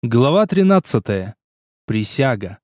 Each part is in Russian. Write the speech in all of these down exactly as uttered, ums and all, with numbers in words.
Глава тринадцатая. Присяга.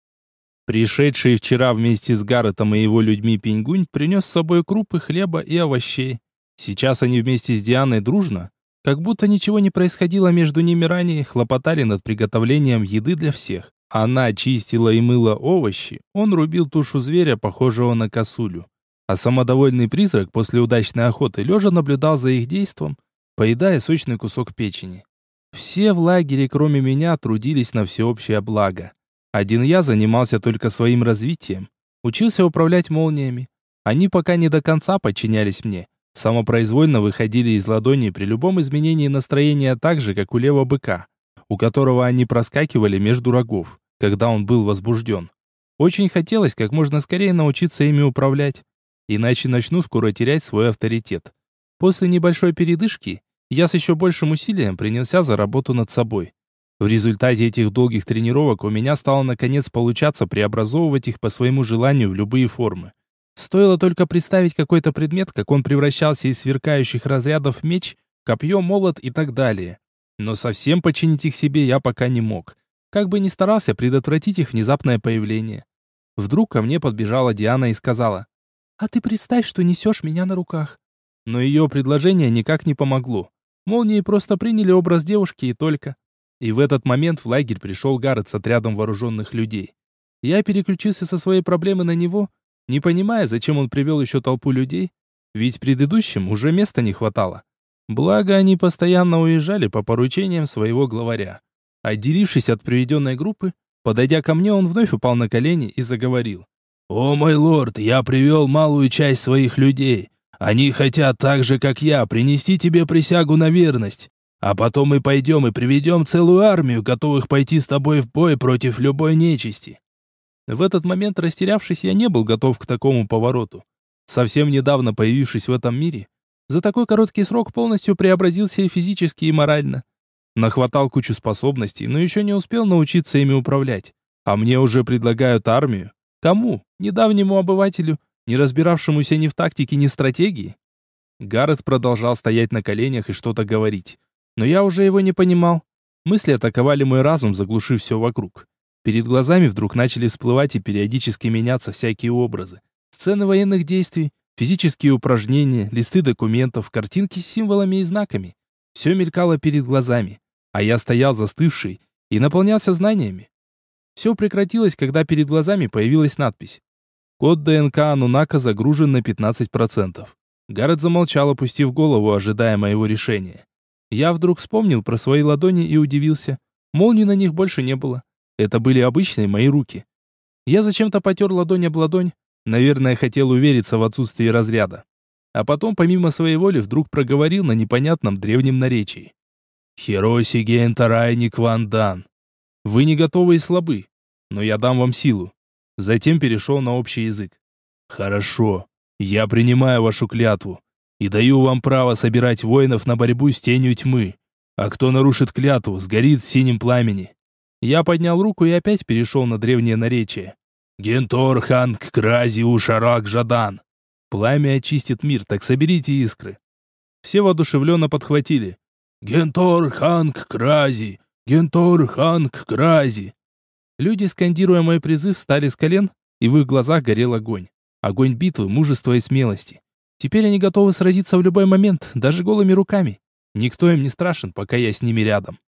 Пришедший вчера вместе с Гарретом и его людьми Пинь-Гунь принес с собой крупы, хлеба и овощей. Сейчас они вместе с Дианой дружно, как будто ничего не происходило между ними ранее, хлопотали над приготовлением еды для всех. Она чистила и мыла овощи, он рубил тушу зверя, похожего на косулю. А самодовольный призрак после удачной охоты лежа наблюдал за их действом, поедая сочный кусок печени. Все в лагере, кроме меня, трудились на всеобщее благо. Один я занимался только своим развитием, учился управлять молниями. Они пока не до конца подчинялись мне, самопроизвольно выходили из ладони при любом изменении настроения так же, как у левого быка, у которого они проскакивали между рогов, когда он был возбужден. Очень хотелось как можно скорее научиться ими управлять, иначе начну скоро терять свой авторитет. После небольшой передышки я с еще большим усилием принялся за работу над собой. В результате этих долгих тренировок у меня стало наконец получаться преобразовывать их по своему желанию в любые формы. Стоило только представить какой-то предмет, как он превращался из сверкающих разрядов в меч, копье, молот и так далее. Но совсем подчинить их себе я пока не мог. Как бы ни старался предотвратить их внезапное появление. Вдруг ко мне подбежала Диана и сказала: «А ты представь, что несешь меня на руках». Но ее предложение никак не помогло. Молнии просто приняли образ девушки и только. И в этот момент в лагерь пришел Гаррет с отрядом вооруженных людей. Я переключился со своей проблемы на него, не понимая, зачем он привел еще толпу людей, ведь предыдущим уже места не хватало. Благо, они постоянно уезжали по поручениям своего главаря. Отделившись от приведенной группы, подойдя ко мне, он вновь упал на колени и заговорил. «О, мой лорд, я привел малую часть своих людей. Они хотят так же, как я, принести тебе присягу на верность. А потом мы пойдем и приведем целую армию, готовых пойти с тобой в бой против любой нечисти». В этот момент, растерявшись, я не был готов к такому повороту. Совсем недавно появившись в этом мире, за такой короткий срок полностью преобразился и физически, и морально. Нахватал кучу способностей, но еще не успел научиться ими управлять. А мне уже предлагают армию. Кому? Недавнему обывателю, не разбиравшемуся ни в тактике, ни в стратегии? Гаррет продолжал стоять на коленях и что-то говорить. Но я уже его не понимал. Мысли атаковали мой разум, заглушив все вокруг. Перед глазами вдруг начали всплывать и периодически меняться всякие образы. Сцены военных действий, физические упражнения, листы документов, картинки с символами и знаками. Все мелькало перед глазами, а я стоял застывший и наполнялся знаниями. Все прекратилось, когда перед глазами появилась надпись. Код ДНК Анунака загружен на пятнадцать процентов. Гаррет замолчал, опустив голову, ожидая моего решения. Я вдруг вспомнил про свои ладони и удивился. Молний на них больше не было. Это были обычные мои руки. Я зачем-то потер ладонь об ладонь. Наверное, хотел увериться в отсутствии разряда. А потом, помимо своей воли, вдруг проговорил на непонятном древнем наречии. «Хироси Гентарай Никвандан. Вы не готовы и слабы, но я дам вам силу». Затем перешел на общий язык. «Хорошо, я принимаю вашу клятву и даю вам право собирать воинов на борьбу с тенью тьмы. А кто нарушит клятву, сгорит в синем пламени». Я поднял руку и опять перешел на древнее наречие. «Гентор Ханг Крази Ушарак Жадан». Пламя очистит мир, так соберите искры. Все воодушевленно подхватили. «Гентор Ханг Крази! Гентор Ханг Крази!» Люди, скандируя мой призыв, встали с колен, и в их глазах горел огонь. Огонь битвы, мужества и смелости. Теперь они готовы сразиться в любой момент, даже голыми руками. Никто им не страшен, пока я с ними рядом.